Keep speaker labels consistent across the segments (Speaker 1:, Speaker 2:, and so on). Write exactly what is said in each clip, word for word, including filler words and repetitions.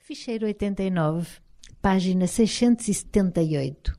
Speaker 1: Ficheiro oitenta e nove, página seiscentos e setenta e oito.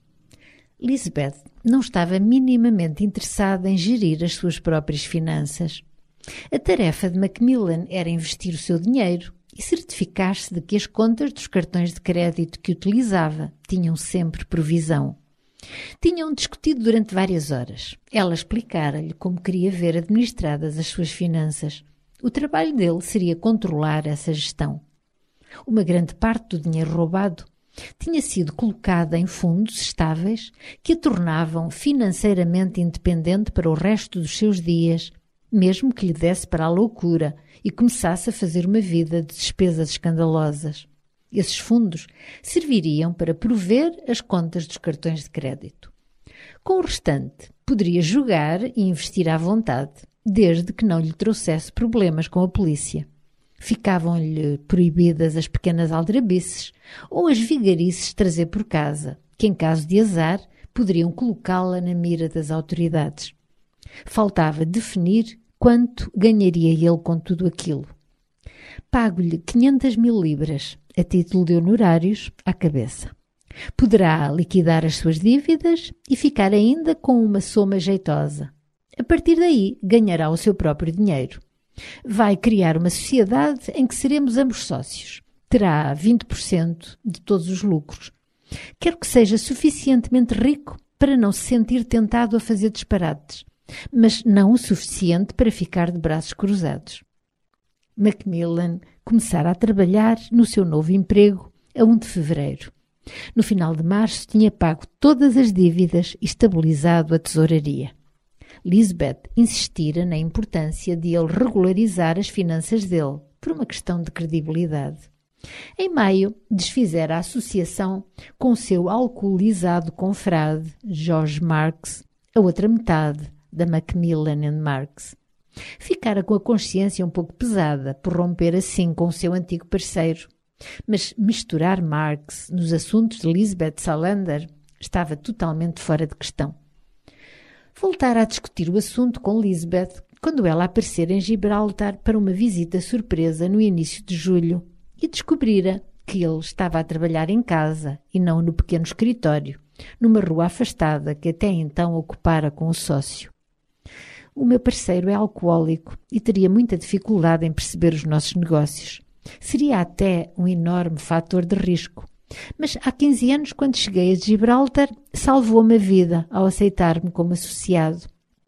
Speaker 1: Lisbeth não estava minimamente interessada em gerir as suas próprias finanças. A tarefa de Macmillan era investir o seu dinheiro e certificar-se de que as contas dos cartões de crédito que utilizava tinham sempre provisão. Tinham discutido durante várias horas. Ela explicara-lhe como queria ver administradas as suas finanças. O trabalho dele seria controlar essa gestão. Uma grande parte do dinheiro roubado tinha sido colocada em fundos estáveis que a tornavam financeiramente independente para o resto dos seus dias, mesmo que lhe desse para a loucura e começasse a fazer uma vida de despesas escandalosas. Esses fundos serviriam para prover as contas dos cartões de crédito. Com o restante, poderia jogar e investir à vontade, desde que não lhe trouxesse problemas com a polícia. Ficavam-lhe proibidas as pequenas aldrabices ou as vigarices de trazer por casa, que em caso de azar poderiam colocá-la na mira das autoridades. Faltava definir quanto ganharia ele com tudo aquilo. Pago-lhe quinhentas mil libras, a título de honorários, à cabeça. Poderá liquidar as suas dívidas e ficar ainda com uma soma jeitosa. A partir daí, ganhará o seu próprio dinheiro. Vai criar uma sociedade em que seremos ambos sócios. Terá vinte por cento de todos os lucros. Quero que seja suficientemente rico para não se sentir tentado a fazer disparates, mas não o suficiente para ficar de braços cruzados. Macmillan começara a trabalhar no seu novo emprego a primeiro de fevereiro. No final de março tinha pago todas as dívidas e estabilizado a tesouraria. Lisbeth insistira na importância de ele regularizar as finanças dele, por uma questão de credibilidade. Em maio, desfizera a associação com o seu alcoolizado confrade, George Marks, a outra metade da Macmillan and Marks. Ficara com a consciência um pouco pesada por romper assim com o seu antigo parceiro, mas misturar Marks nos assuntos de Lisbeth Salander estava totalmente fora de questão. Voltara a discutir o assunto com Lisbeth quando ela aparecera em Gibraltar para uma visita surpresa no início de julho e descobrira que ele estava a trabalhar em casa e não no pequeno escritório, numa rua afastada que até então ocupara com o sócio. O meu parceiro é alcoólico e teria muita dificuldade em perceber os nossos negócios. Seria até um enorme fator de risco. Mas há quinze anos, quando cheguei a Gibraltar, salvou-me a vida ao aceitar-me como associado.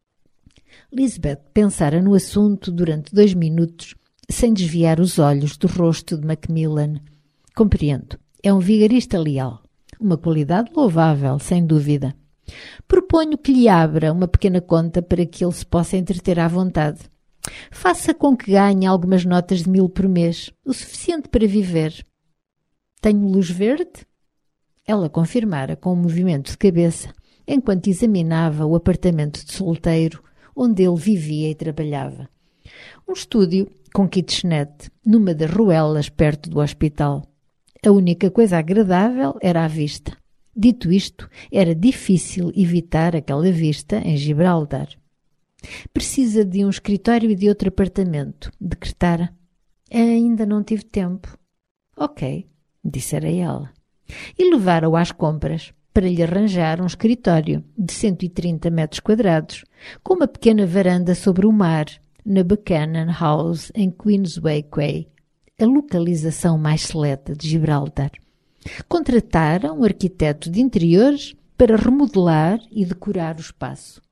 Speaker 1: Lisbeth pensara no assunto durante dois minutos, sem desviar os olhos do rosto de Macmillan. Compreendo. É um vigarista leal. Uma qualidade louvável, sem dúvida. Proponho que lhe abra uma pequena conta para que ele se possa entreter à vontade. Faça com que ganhe algumas notas de mil por mês, o suficiente para viver. Tenho luz verde? Ela confirmara com um movimento de cabeça, enquanto examinava o apartamento de solteiro onde ele vivia e trabalhava. Um estúdio com kitchenette, numa das ruelas perto do hospital. A única coisa agradável era a vista. Dito isto, era difícil evitar aquela vista em Gibraltar. Precisa de um escritório e de outro apartamento, decretara. Ainda não tive tempo. Ok, dissera ela. E levara-o às compras para lhe arranjar um escritório de cento e trinta metros quadrados, com uma pequena varanda sobre o mar, na Buchanan House, em Queensway Quay, a localização mais seleta de Gibraltar. Contratara um arquiteto de interiores para remodelar e decorar o espaço.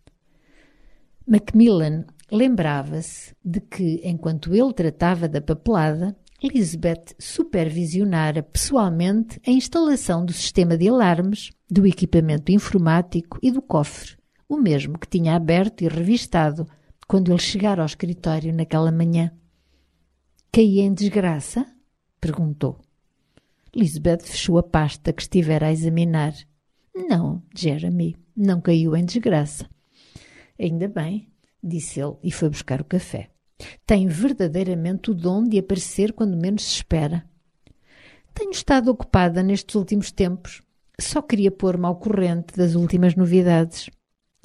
Speaker 1: Macmillan lembrava-se de que, enquanto ele tratava da papelada, Lisbeth supervisionara pessoalmente a instalação do sistema de alarmes, do equipamento informático e do cofre, o mesmo que tinha aberto e revistado quando ele chegara ao escritório naquela manhã. «Caí em desgraça?» perguntou. Lisbeth fechou a pasta que estivera a examinar. «Não, Jeremy, não caiu em desgraça.» «Ainda bem», disse ele e foi buscar o café. «Tem verdadeiramente o dom de aparecer quando menos se espera.» «Tenho estado ocupada nestes últimos tempos. Só queria pôr-me ao corrente das últimas novidades.»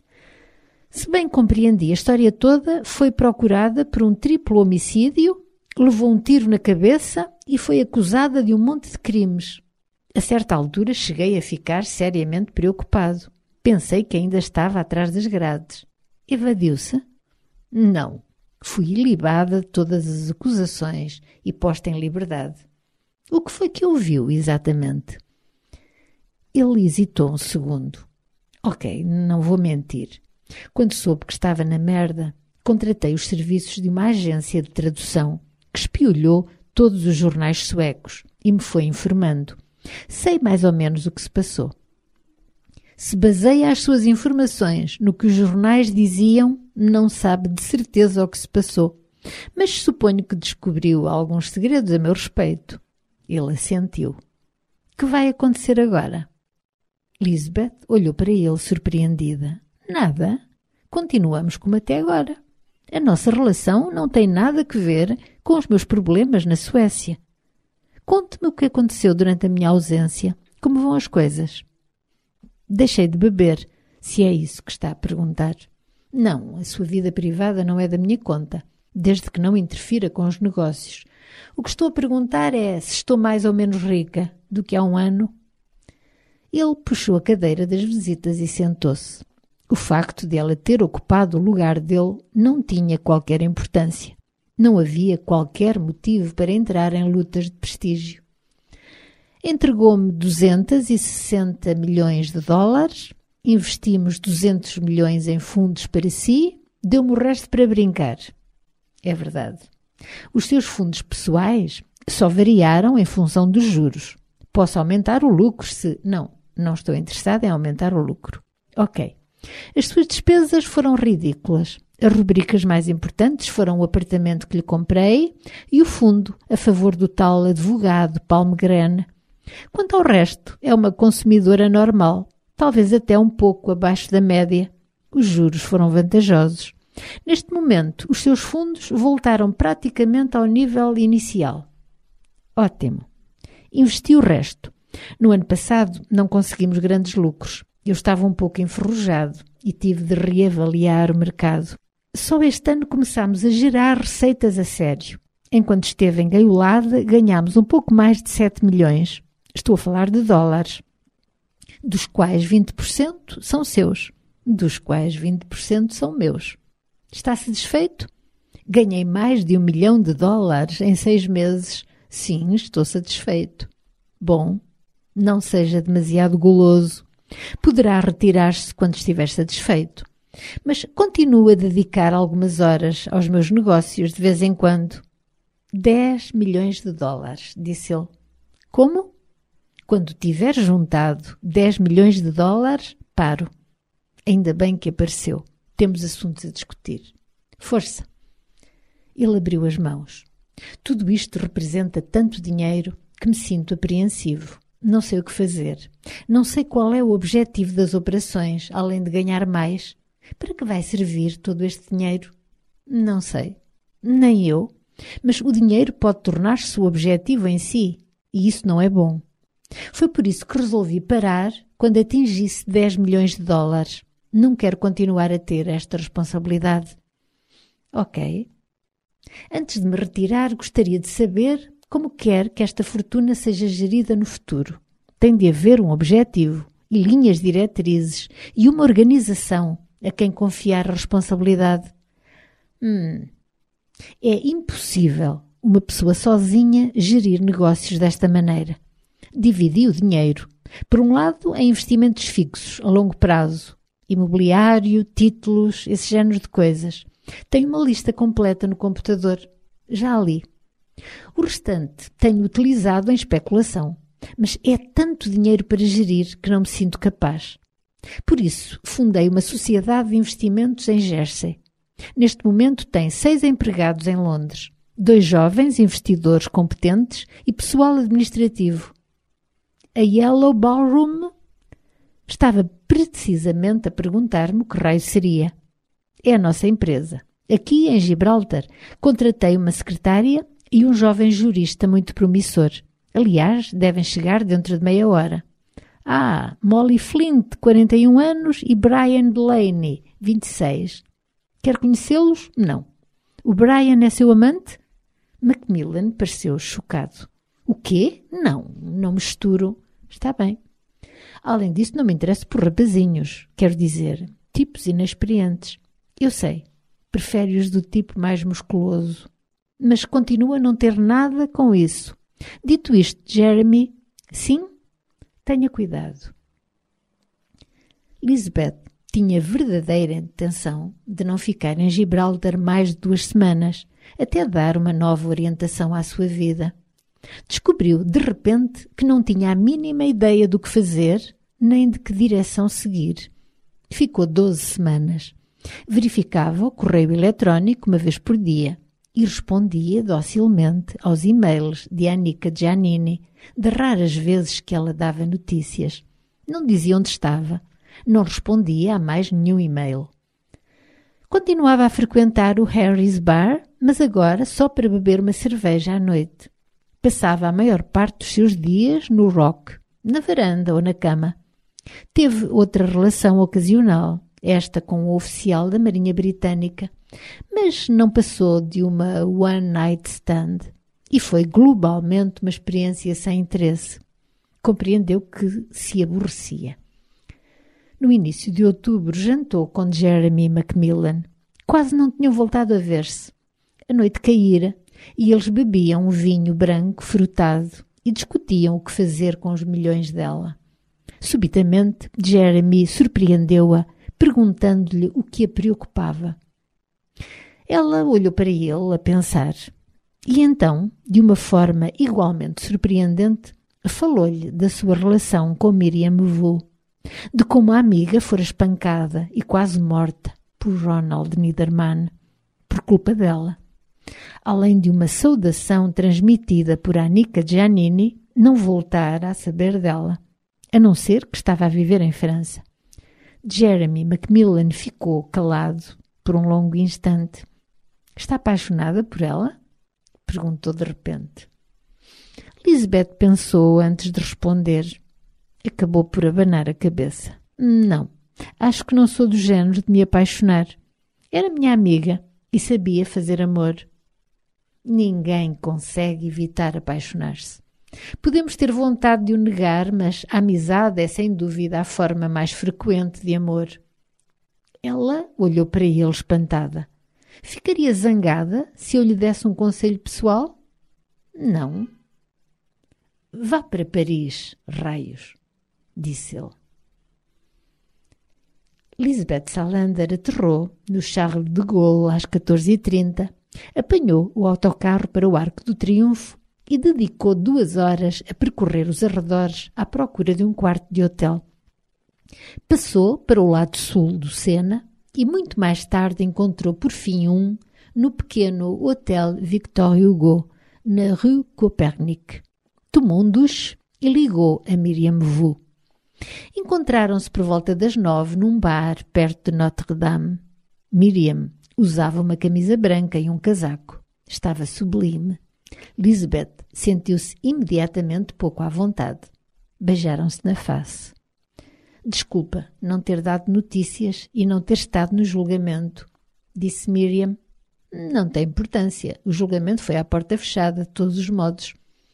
Speaker 1: Se bem compreendi, a história toda foi procurada por um triplo homicídio levou um tiro na cabeça e foi acusada de um monte de crimes. A certa altura cheguei a ficar seriamente preocupado. Pensei que ainda estava atrás das grades. Evadiu-se? Não. Fui ilibada de todas as acusações e posta em liberdade. O que foi que ouviu, exatamente? Ele hesitou um segundo. Ok, não vou mentir. Quando soube que estava na merda, contratei os serviços de uma agência de tradução que espiolhou todos os jornais suecos e me foi informando. Sei mais ou menos o que se passou. Se baseia as suas informações no que os jornais diziam, não sabe de certeza o que se passou, mas suponho que descobriu alguns segredos a meu respeito. Ele assentiu. Que vai acontecer agora? Lisbeth olhou para ele surpreendida. Nada. Continuamos como até agora. A nossa relação não tem nada a ver com os meus problemas na Suécia. Conte-me o que aconteceu durante a minha ausência. Como vão as coisas? Deixei de beber, se é isso que está a perguntar. Não, a sua vida privada não é da minha conta, desde que não interfira com os negócios. O que estou a perguntar é se estou mais ou menos rica do que há um ano. Ele puxou a cadeira das visitas e sentou-se. O facto de ela ter ocupado o lugar dele não tinha qualquer importância. Não havia qualquer motivo para entrar em lutas de prestígio. Entregou-me duzentos e sessenta milhões de dólares, investimos duzentos milhões em fundos para si, deu-me o resto para brincar. É verdade. Os seus fundos pessoais só variaram em função dos juros. Posso aumentar o lucro se... Não, não estou interessada em aumentar o lucro. Ok. As suas despesas foram ridículas. As rubricas mais importantes foram o apartamento que lhe comprei e o fundo a favor do tal advogado Palmgren. Quanto ao resto, é uma consumidora normal, talvez até um pouco abaixo da média. Os juros foram vantajosos. Neste momento, os seus fundos voltaram praticamente ao nível inicial. Ótimo. Investi o resto. No ano passado, não conseguimos grandes lucros. Eu estava um pouco enferrujado e tive de reavaliar o mercado. Só este ano começámos a gerar receitas a sério. Enquanto esteve engaiolada, ganhámos um pouco mais de sete milhões. Estou a falar de dólares, dos quais vinte por cento são seus, dos quais vinte por cento são meus. Está satisfeito? Ganhei mais de um milhão de dólares em seis meses. Sim, estou satisfeito. Bom, não seja demasiado goloso. Poderá retirar-se quando estiver satisfeito. Mas continuo a dedicar algumas horas aos meus negócios de vez em quando. dez milhões de dólares, disse ele. Como? Quando tiver juntado dez milhões de dólares, paro. Ainda bem que apareceu. Temos assuntos a discutir. Força. Ele abriu as mãos. Tudo isto representa tanto dinheiro que me sinto apreensivo. Não sei o que fazer. Não sei qual é o objetivo das operações, além de ganhar mais. Para que vai servir todo este dinheiro? Não sei. Nem eu. Mas o dinheiro pode tornar-se o objetivo em si, e isso não é bom. Foi por isso que resolvi parar quando atingisse dez milhões de dólares. Não quero continuar a ter esta responsabilidade. Ok. Antes de me retirar, gostaria de saber como quer que esta fortuna seja gerida no futuro. Tem de haver um objetivo e linhas diretrizes e uma organização a quem confiar a responsabilidade. Hum, é impossível uma pessoa sozinha gerir negócios desta maneira. Dividi o dinheiro, por um lado, em investimentos fixos, a longo prazo, imobiliário, títulos, esse género de coisas. Tenho uma lista completa no computador. Já a li. O restante tenho utilizado em especulação, mas é tanto dinheiro para gerir que não me sinto capaz. Por isso, fundei uma sociedade de investimentos em Jersey. Neste momento tem seis empregados em Londres, dois jovens investidores competentes e pessoal administrativo. A Yellow Ballroom? Estava precisamente a perguntar-me o que raio seria. É a nossa empresa. Aqui em Gibraltar, contratei uma secretária e um jovem jurista muito promissor. Aliás, devem chegar dentro de meia hora. Ah, Molly Flint, quarenta e um anos, e Brian Delaney, vinte e seis. Quer conhecê-los? Não. O Brian é seu amante? Macmillan pareceu chocado. O quê? Não, não misturo. Está bem. Além disso, não me interesso por rapazinhos. Quero dizer, tipos inexperientes. Eu sei, prefere-os do tipo mais musculoso. Mas continua a não ter nada com isso. Dito isto, Jeremy, sim, tenha cuidado. Lisbeth tinha verdadeira intenção de não ficar em Gibraltar mais de duas semanas, até dar uma nova orientação à sua vida. Descobriu, de repente, que não tinha a mínima ideia do que fazer, nem de que direção seguir. Ficou doze semanas. Verificava o correio eletrónico uma vez por dia e respondia docilmente aos e-mails de Annika Giannini, de raras vezes que ela dava notícias. Não dizia onde estava, não respondia a mais nenhum e-mail. Continuava a frequentar o Harry's Bar, mas agora só para beber uma cerveja à noite. Passava a maior parte dos seus dias no rock, na varanda ou na cama. Teve outra relação ocasional, esta com o oficial da Marinha Britânica, mas não passou de uma one night stand e foi globalmente uma experiência sem interesse. Compreendeu que se aborrecia. No início de outubro jantou com Jeremy Macmillan. Quase não tinham voltado a ver-se. A noite caíra e eles bebiam um vinho branco frutado e discutiam o que fazer com os milhões dela. Subitamente, Jeremy surpreendeu-a, perguntando-lhe o que a preocupava. Ela olhou para ele a pensar e então, de uma forma igualmente surpreendente, falou-lhe da sua relação com Miriam Wu, de como a amiga fora espancada e quase morta por Ronald Niederman, por culpa dela. Além de uma saudação transmitida por Annika Giannini, não voltara a saber dela, a não ser que estava a viver em França. Jeremy Macmillan ficou calado por um longo instante. Está apaixonada por ela? Perguntou de repente. Lisbeth pensou antes de responder. Acabou por abanar a cabeça. Não, acho que não sou do género de me apaixonar. Era minha amiga e sabia fazer amor. Ninguém consegue evitar apaixonar-se. Podemos ter vontade de o negar, mas a amizade é sem dúvida a forma mais frequente de amor. Ela olhou para ele espantada. Ficaria zangada se eu lhe desse um conselho pessoal? Não. Vá para Paris, raios, disse ele. Lisbeth Salander aterrou no Charles de Gaulle às catorze e trinta, apanhou o autocarro para o Arco do Triunfo e dedicou duas horas a percorrer os arredores à procura de um quarto de hotel. Passou para o lado sul do Sena e muito mais tarde encontrou por fim um no pequeno Hotel Victor Hugo, na Rue Copernic. Tomou um duche e ligou a Miriam Wu. Encontraram-se por volta das nove num bar perto de Notre-Dame. Miriam usava uma camisa branca e um casaco. Estava sublime. Lisbeth sentiu-se imediatamente pouco à vontade. Beijaram-se na face. Desculpa não ter dado notícias e não ter estado no julgamento, disse Miriam. Não tem importância. O julgamento foi à porta fechada, de todos os modos.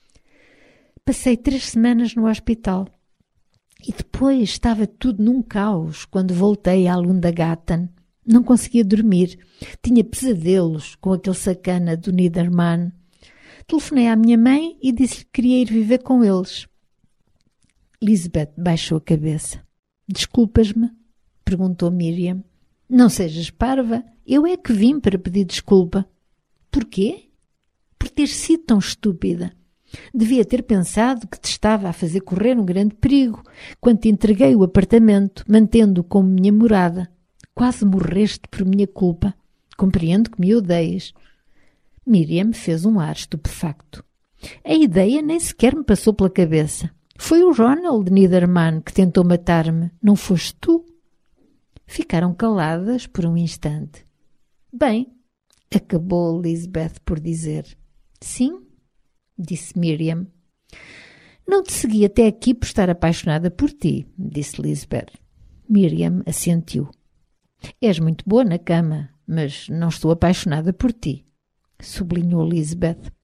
Speaker 1: Passei três semanas no hospital. E depois estava tudo num caos quando voltei à Lundagaten. Não conseguia dormir. Tinha pesadelos com aquele sacana do Niederman. Telefonei à minha mãe e disse-lhe que queria ir viver com eles. Lisbeth baixou a cabeça. Desculpas-me? Perguntou Miriam. Não sejas parva. Eu é que vim para pedir desculpa. Porquê? Por ter sido tão estúpida. Devia ter pensado que te estava a fazer correr um grande perigo quando te entreguei o apartamento, mantendo-o como minha morada. Quase morreste por minha culpa. Compreendo que me odeias. Miriam fez um ar estupefacto. A ideia nem sequer me passou pela cabeça. Foi o Ronald Niederman que tentou matar-me, não foste tu? Ficaram caladas por um instante. Bem, acabou Lisbeth por dizer. Sim, disse Miriam. Não te segui até aqui por estar apaixonada por ti, disse Lisbeth. Miriam assentiu. És muito boa na cama, mas não estou apaixonada por ti, sublinhou Lisbeth.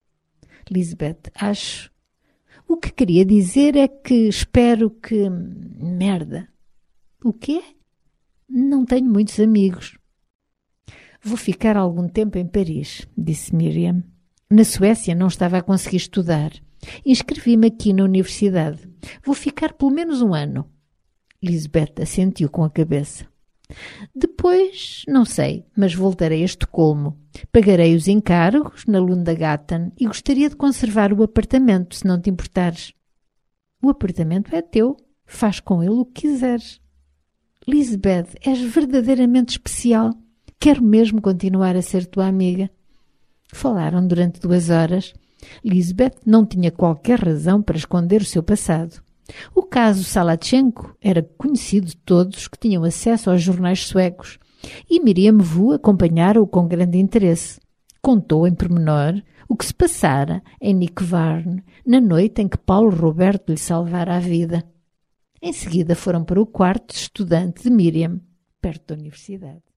Speaker 1: Lisbeth, acho. O que queria dizer é que espero que... Merda. O quê? Não tenho muitos amigos. Vou ficar algum tempo em Paris, disse Miriam. Na Suécia não estava a conseguir estudar. Inscrevi-me aqui na universidade. Vou ficar pelo menos um ano. Lisbeth assentiu com a cabeça. Depois, não sei, mas voltarei a Estocolmo. Pagarei os encargos na Lundagatan e gostaria de conservar o apartamento, se não te importares. O apartamento é teu. Faz com ele o que quiseres. Lisbeth, és verdadeiramente especial. Quero mesmo continuar a ser tua amiga. Falaram durante duas horas. Lisbeth não tinha qualquer razão para esconder o seu passado. O caso Salatchenko era conhecido de todos que tinham acesso aos jornais suecos e Miriam Vu acompanhara-o com grande interesse. Contou em pormenor o que se passara em Nykvarn na noite em que Paulo Roberto lhe salvara a vida. Em seguida foram para o quarto de estudante de Miriam, perto da universidade.